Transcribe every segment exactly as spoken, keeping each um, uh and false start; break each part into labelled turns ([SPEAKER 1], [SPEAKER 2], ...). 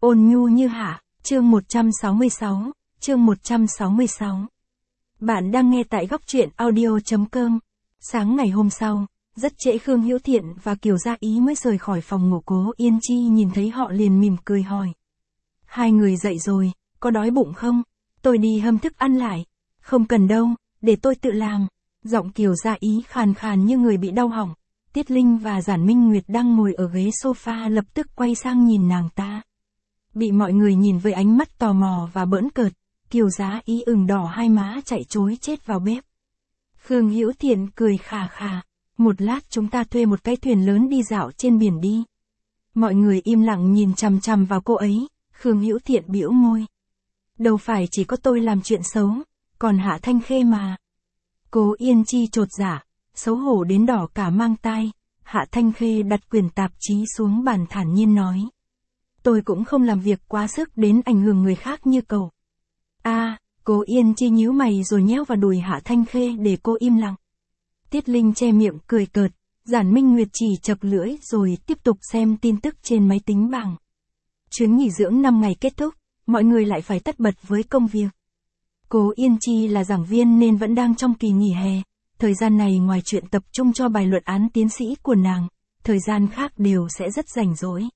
[SPEAKER 1] Ôn nhu như hạ, chương một trăm sáu mươi sáu, chương một trăm sáu mươi sáu. Bạn đang nghe tại góc truyện audio.com. Sáng ngày hôm sau, rất trễ Khương Hữu Thiện và Kiều Gia Ý mới rời khỏi phòng ngủ. Cố Yên Chi nhìn thấy họ liền mỉm cười hỏi. Hai người dậy rồi, có đói bụng không? Tôi đi hâm thức ăn lại. Không cần đâu, để tôi tự làm. Giọng Kiều Gia Ý khàn khàn như người bị đau họng. Tiết Linh và Giản Minh Nguyệt đang ngồi ở ghế sofa lập tức quay sang nhìn nàng ta. Bị mọi người nhìn với ánh mắt tò mò và bỡn cợt, Kiều Gia Ý ửng đỏ hai má chạy trối chết vào bếp. Khương Hữu Thiện cười khà khà, một lát chúng ta thuê một cái thuyền lớn đi dạo trên biển đi. Mọi người im lặng nhìn chằm chằm vào cô ấy, Khương Hữu Thiện bĩu môi. Đâu phải chỉ có tôi làm chuyện xấu, còn Hạ Thanh Khê mà. Cố Yên Chi chột dạ, xấu hổ đến đỏ cả mang tai. Hạ Thanh Khê đặt quyển tạp chí xuống bàn thản nhiên nói. Tôi cũng không làm việc quá sức đến ảnh hưởng người khác như cậu. A, à, Cố Yên Chi nhíu mày rồi nhéo vào đùi Hạ Thanh Khê để cô im lặng. Tiết Linh che miệng cười cợt, Giản Minh Nguyệt chỉ chập lưỡi rồi tiếp tục xem tin tức trên máy tính bảng. Chuyến nghỉ dưỡng năm ngày kết thúc, mọi người lại phải tất bật với công việc. Cố Yên Chi là giảng viên nên vẫn đang trong kỳ nghỉ hè, thời gian này ngoài chuyện tập trung cho bài luận án tiến sĩ của nàng, thời gian khác đều sẽ rất rảnh rỗi.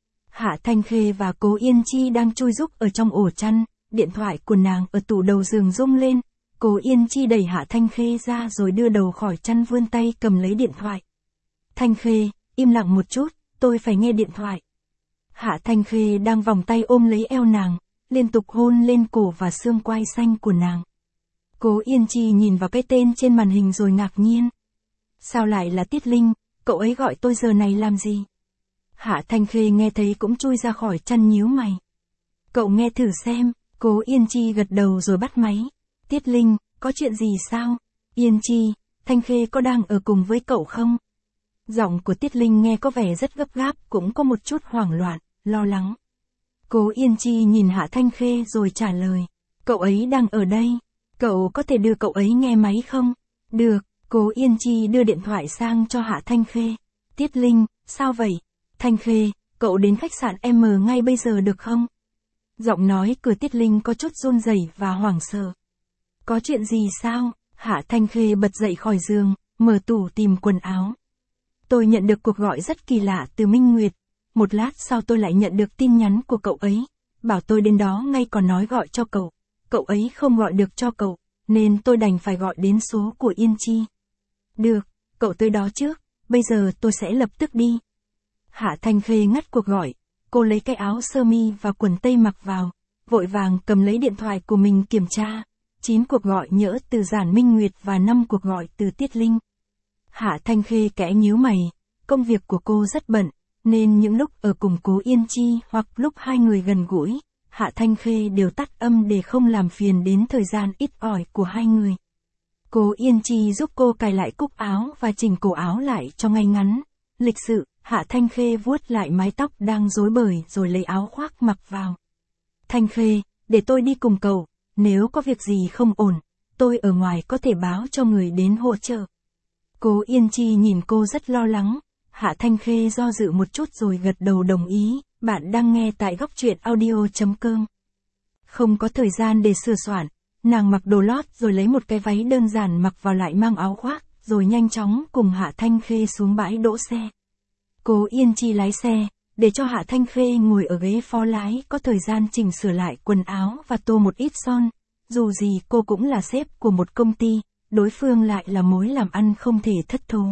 [SPEAKER 1] Hạ Thanh Khê và Cố Yên Chi đang chui rúc ở trong ổ chăn, điện thoại của nàng ở tủ đầu giường rung lên. Cố Yên Chi đẩy Hạ Thanh Khê ra rồi đưa đầu khỏi chăn vươn tay cầm lấy điện thoại. Thanh Khê, im lặng một chút, tôi phải nghe điện thoại. Hạ Thanh Khê đang vòng tay ôm lấy eo nàng, liên tục hôn lên cổ và xương quai xanh của nàng. Cố Yên Chi nhìn vào cái tên trên màn hình rồi ngạc nhiên. Sao lại là Tiết Linh, cậu ấy gọi tôi giờ này làm gì? Hạ Thanh Khê nghe thấy cũng chui ra khỏi chăn nhíu mày. Cậu nghe thử xem, Cố Yên Chi gật đầu rồi bắt máy. Tiết Linh, có chuyện gì sao? Yên Chi, Thanh Khê có đang ở cùng với cậu không? Giọng của Tiết Linh nghe có vẻ rất gấp gáp, cũng có một chút hoảng loạn, lo lắng. Cố Yên Chi nhìn Hạ Thanh Khê rồi trả lời. Cậu ấy đang ở đây. Cậu có thể đưa cậu ấy nghe máy không? Được, Cố Yên Chi đưa điện thoại sang cho Hạ Thanh Khê. Tiết Linh, sao vậy? Thanh Khê, cậu đến khách sạn M ngay bây giờ được không? Giọng nói của Tiết Linh có chút run rẩy và hoảng sợ. Có chuyện gì sao? Hạ Thanh Khê bật dậy khỏi giường, mở tủ tìm quần áo. Tôi nhận được cuộc gọi rất kỳ lạ từ Minh Nguyệt. Một lát sau tôi lại nhận được tin nhắn của cậu ấy. Bảo tôi đến đó ngay, còn nói gọi cho cậu. Cậu ấy không gọi được cho cậu, nên tôi đành phải gọi đến số của Yên Chi. Được, cậu tới đó trước, bây giờ tôi sẽ lập tức đi. Hạ Thanh Khê ngắt cuộc gọi, cô lấy cái áo sơ mi và quần tây mặc vào, vội vàng cầm lấy điện thoại của mình kiểm tra. chín cuộc gọi nhỡ từ Giản Minh Nguyệt và năm cuộc gọi từ Tiết Linh. Hạ Thanh Khê kẽ nhíu mày, công việc của cô rất bận, nên những lúc ở cùng Cố Yên Chi hoặc lúc hai người gần gũi, Hạ Thanh Khê đều tắt âm để không làm phiền đến thời gian ít ỏi của hai người. Cố Yên Chi giúp cô cài lại cúc áo và chỉnh cổ áo lại cho ngay ngắn. Lịch sự, Hạ Thanh Khê vuốt lại mái tóc đang rối bời rồi lấy áo khoác mặc vào. Thanh Khê, để tôi đi cùng cậu, nếu có việc gì không ổn, tôi ở ngoài có thể báo cho người đến hỗ trợ. Cố Yên Chi nhìn cô rất lo lắng. Hạ Thanh Khê do dự một chút rồi gật đầu đồng ý. Bạn đang nghe tại góc truyện audio.com. Không có thời gian để sửa soạn, nàng mặc đồ lót rồi lấy một cái váy đơn giản mặc vào, lại mang áo khoác, rồi nhanh chóng cùng Hạ Thanh Khê xuống bãi đỗ xe. Cố Yên Chi lái xe, để cho Hạ Thanh Khê ngồi ở ghế phó lái, có thời gian chỉnh sửa lại quần áo và tô một ít son. Dù gì cô cũng là sếp của một công ty, đối phương lại là mối làm ăn không thể thất thố.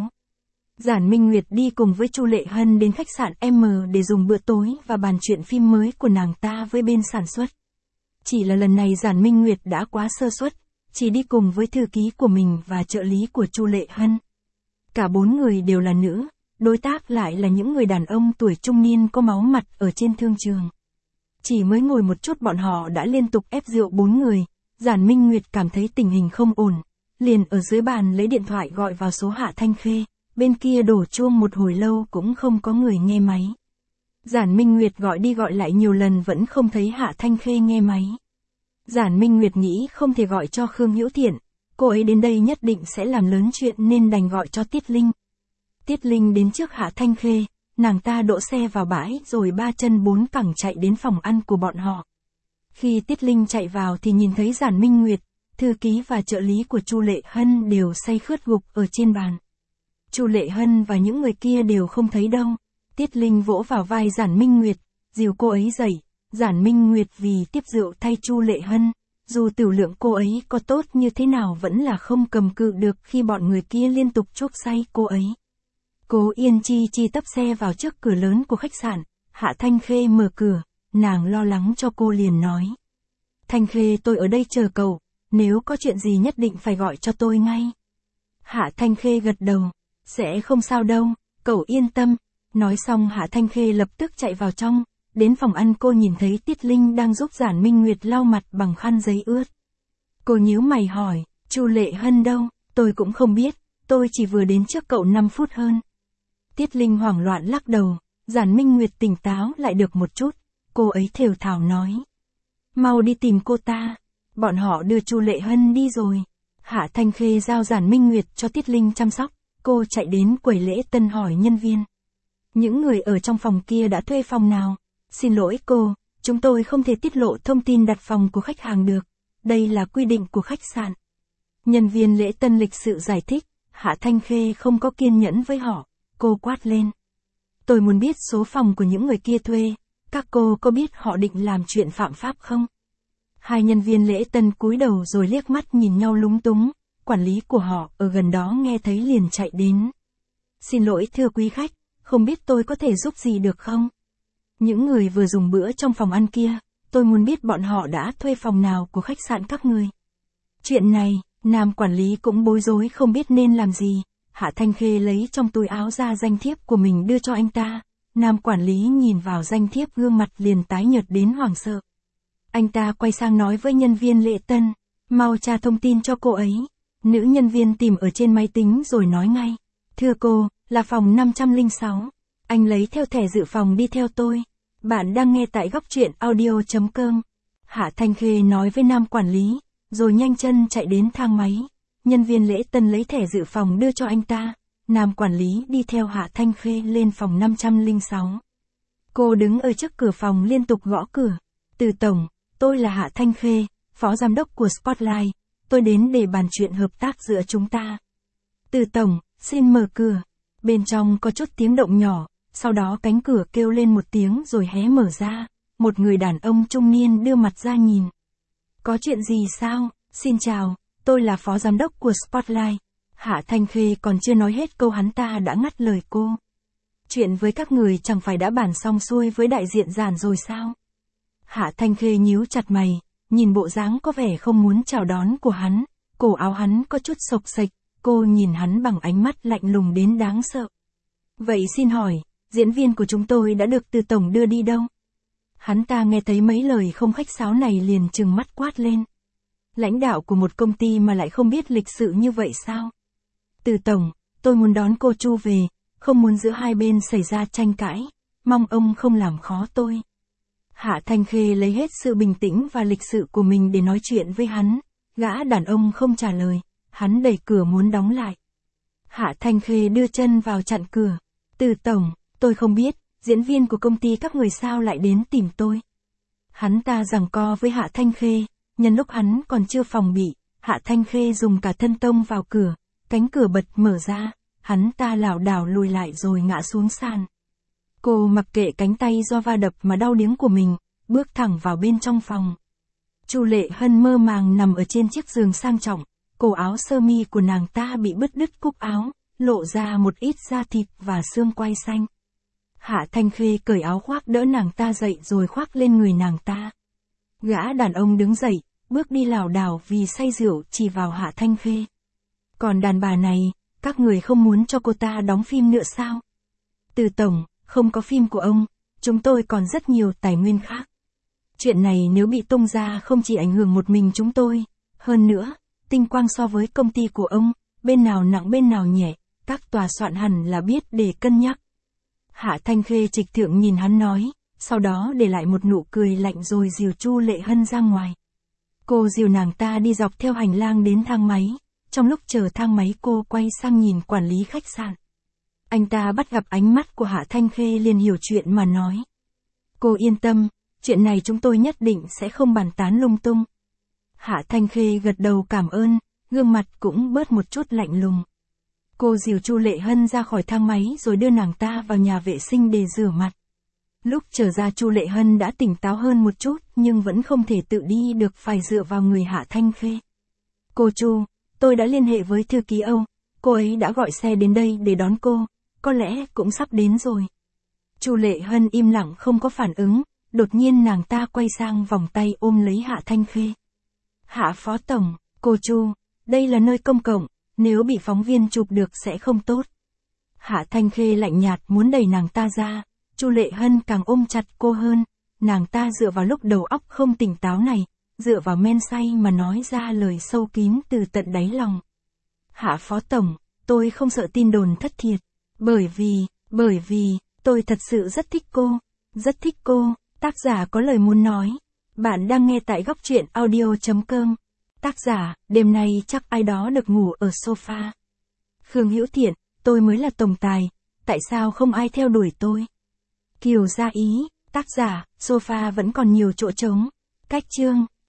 [SPEAKER 1] Giản Minh Nguyệt đi cùng với Chu Lệ Hân đến khách sạn M để dùng bữa tối và bàn chuyện phim mới của nàng ta với bên sản xuất. Chỉ là lần này Giản Minh Nguyệt đã quá sơ suất, chỉ đi cùng với thư ký của mình và trợ lý của Chu Lệ Hân. Cả bốn người đều là nữ, đối tác lại là những người đàn ông tuổi trung niên có máu mặt ở trên thương trường. Chỉ mới ngồi một chút bọn họ đã liên tục ép rượu bốn người. Giản Minh Nguyệt cảm thấy tình hình không ổn, liền ở dưới bàn lấy điện thoại gọi vào số Hạ Thanh Khê. Bên kia đổ chuông một hồi lâu cũng không có người nghe máy. Giản Minh Nguyệt gọi đi gọi lại nhiều lần vẫn không thấy Hạ Thanh Khê nghe máy. Giản Minh Nguyệt nghĩ không thể gọi cho Khương Hữu Thiện, cô ấy đến đây nhất định sẽ làm lớn chuyện nên đành gọi cho Tiết Linh. Tiết Linh đến trước Hạ Thanh Khê, nàng ta đỗ xe vào bãi rồi ba chân bốn cẳng chạy đến phòng ăn của bọn họ. Khi Tiết Linh chạy vào thì nhìn thấy Giản Minh Nguyệt, thư ký và trợ lý của Chu Lệ Hân đều say khướt gục ở trên bàn. Chu Lệ Hân và những người kia đều không thấy đâu. Tiết Linh vỗ vào vai Giản Minh Nguyệt, dìu cô ấy dậy. Giản Minh Nguyệt vì tiếp rượu thay Chu Lệ Hân, dù tiểu lượng cô ấy có tốt như thế nào vẫn là không cầm cự được khi bọn người kia liên tục chuốc say cô ấy. Cố Yên Chi Chi tấp xe vào trước cửa lớn của khách sạn, Hạ Thanh Khê mở cửa, nàng lo lắng cho cô liền nói. Thanh Khê, tôi ở đây chờ cậu, nếu có chuyện gì nhất định phải gọi cho tôi ngay. Hạ Thanh Khê gật đầu, sẽ không sao đâu, cậu yên tâm. Nói xong Hạ Thanh Khê lập tức chạy vào trong, đến phòng ăn cô nhìn thấy Tiết Linh đang giúp Giản Minh Nguyệt lau mặt bằng khăn giấy ướt. Cô nhíu mày hỏi, Chu Lệ Hân đâu, tôi cũng không biết, tôi chỉ vừa đến trước cậu năm phút hơn. Tiết Linh hoảng loạn lắc đầu, Giản Minh Nguyệt tỉnh táo lại được một chút, cô ấy thều thào nói. Mau đi tìm cô ta, bọn họ đưa Chu Lệ Hân đi rồi. Hạ Thanh Khê giao Giản Minh Nguyệt cho Tiết Linh chăm sóc, cô chạy đến quầy lễ tân hỏi nhân viên. Những người ở trong phòng kia đã thuê phòng nào? Xin lỗi cô, chúng tôi không thể tiết lộ thông tin đặt phòng của khách hàng được, đây là quy định của khách sạn. Nhân viên lễ tân lịch sự giải thích, Hạ Thanh Khê không có kiên nhẫn với họ, cô quát lên. Tôi muốn biết số phòng của những người kia thuê, các cô có biết họ định làm chuyện phạm pháp không? Hai nhân viên lễ tân cúi đầu rồi liếc mắt nhìn nhau lúng túng, quản lý của họ ở gần đó nghe thấy liền chạy đến. Xin lỗi thưa quý khách, không biết tôi có thể giúp gì được không? Những người vừa dùng bữa trong phòng ăn kia, tôi muốn biết bọn họ đã thuê phòng nào của khách sạn các người. Chuyện này, nam quản lý cũng bối rối không biết nên làm gì. Hạ Thanh Khê lấy trong túi áo ra danh thiếp của mình đưa cho anh ta. Nam quản lý nhìn vào danh thiếp gương mặt liền tái nhợt đến hoảng sợ. Anh ta quay sang nói với nhân viên lễ tân, mau tra thông tin cho cô ấy. Nữ nhân viên tìm ở trên máy tính rồi nói ngay. Thưa cô, là phòng năm trăm lẻ sáu. Anh lấy theo thẻ dự phòng đi theo tôi. Bạn đang nghe tại góc truyện audio chấm com. Hạ Thanh Khê nói với nam quản lý, rồi nhanh chân chạy đến thang máy. Nhân viên lễ tân lấy thẻ dự phòng đưa cho anh ta. Nam quản lý đi theo Hạ Thanh Khê lên phòng năm trăm lẻ sáu. Cô đứng ở trước cửa phòng liên tục gõ cửa. Từ tổng, tôi là Hạ Thanh Khê, phó giám đốc của Spotlight. Tôi đến để bàn chuyện hợp tác giữa chúng ta. Từ tổng, xin mở cửa. Bên trong có chút tiếng động nhỏ, sau đó cánh cửa kêu lên một tiếng rồi hé mở ra. Một người đàn ông trung niên đưa mặt ra nhìn. Có chuyện gì sao? Xin chào, tôi là phó giám đốc của Spotlight. Hạ Thanh Khê còn chưa nói hết câu hắn ta đã ngắt lời cô. Chuyện với các người chẳng phải đã bàn xong xuôi với đại diện Giản rồi sao? Hạ Thanh Khê nhíu chặt mày, nhìn bộ dáng có vẻ không muốn chào đón của hắn, cổ áo hắn có chút xộc xệch, cô nhìn hắn bằng ánh mắt lạnh lùng đến đáng sợ. Vậy xin hỏi, diễn viên của chúng tôi đã được Từ tổng đưa đi đâu? Hắn ta nghe thấy mấy lời không khách sáo này liền trừng mắt quát lên. Lãnh đạo của một công ty mà lại không biết lịch sự như vậy sao? Từ tổng, tôi muốn đón cô Chu về, không muốn giữa hai bên xảy ra tranh cãi, mong ông không làm khó tôi. Hạ Thanh Khê lấy hết sự bình tĩnh và lịch sự của mình để nói chuyện với hắn, gã đàn ông không trả lời, hắn đẩy cửa muốn đóng lại. Hạ Thanh Khê đưa chân vào chặn cửa. Từ tổng, tôi không biết, diễn viên của công ty các người sao lại đến tìm tôi. Hắn ta giằng co với Hạ Thanh Khê, nhân lúc hắn còn chưa phòng bị, Hạ Thanh Khê dùng cả thân tông vào cửa, cánh cửa bật mở ra, hắn ta lảo đảo lùi lại rồi ngã xuống sàn. Cô mặc kệ cánh tay do va đập mà đau điếng của mình, bước thẳng vào bên trong phòng. Chu Lệ Hân mơ màng nằm ở trên chiếc giường sang trọng, cổ áo sơ mi của nàng ta bị bứt đứt cúc áo, lộ ra một ít da thịt và xương quai xanh. Hạ Thanh Khê cởi áo khoác đỡ nàng ta dậy rồi khoác lên người nàng ta. Gã đàn ông đứng dậy, bước đi lảo đảo vì say rượu chỉ vào Hạ Thanh Khê. Còn đàn bà này, các người không muốn cho cô ta đóng phim nữa sao? Từ tổng, không có phim của ông, chúng tôi còn rất nhiều tài nguyên khác. Chuyện này nếu bị tung ra không chỉ ảnh hưởng một mình chúng tôi, hơn nữa, Tinh Quang so với công ty của ông, bên nào nặng bên nào nhẹ, các tòa soạn hẳn là biết để cân nhắc. Hạ Thanh Khê trịch thượng nhìn hắn nói, sau đó để lại một nụ cười lạnh rồi dìu Chu Lệ Hân ra ngoài. Cô dìu nàng ta đi dọc theo hành lang đến thang máy, trong lúc chờ thang máy cô quay sang nhìn quản lý khách sạn. Anh ta bắt gặp ánh mắt của Hạ Thanh Khê liền hiểu chuyện mà nói. Cô yên tâm, chuyện này chúng tôi nhất định sẽ không bàn tán lung tung. Hạ Thanh Khê gật đầu cảm ơn, gương mặt cũng bớt một chút lạnh lùng. Cô dìu Chu Lệ Hân ra khỏi thang máy rồi đưa nàng ta vào nhà vệ sinh để rửa mặt. Lúc trở ra Chu Lệ Hân đã tỉnh táo hơn một chút nhưng vẫn không thể tự đi được, phải dựa vào người Hạ Thanh Khê. Cô Chu, tôi đã liên hệ với thư ký Âu, cô ấy đã gọi xe đến đây để đón cô, có lẽ cũng sắp đến rồi. Chu Lệ Hân im lặng không có phản ứng, đột nhiên nàng ta quay sang vòng tay ôm lấy Hạ Thanh Khê. Hạ Phó Tổng, cô Chu, đây là nơi công cộng, nếu bị phóng viên chụp được sẽ không tốt. Hạ Thanh Khê lạnh nhạt muốn đẩy nàng ta ra, Chu Lệ Hân càng ôm chặt cô hơn, nàng ta dựa vào lúc đầu óc không tỉnh táo này, dựa vào men say mà nói ra lời sâu kín từ tận đáy lòng. Hạ Phó Tổng, tôi không sợ tin đồn thất thiệt, bởi vì, bởi vì, tôi thật sự rất thích cô, rất thích cô, tác giả có lời muốn nói. Bạn đang nghe tại góc truyện audio chấm com. Tác giả, đêm nay chắc ai đó được ngủ ở sofa. Khương Hữu Thiện, tôi mới là tổng tài, tại sao không ai theo đuổi tôi? Kiều Gia Ý, tác giả, sofa vẫn còn nhiều chỗ trống. Cách chương.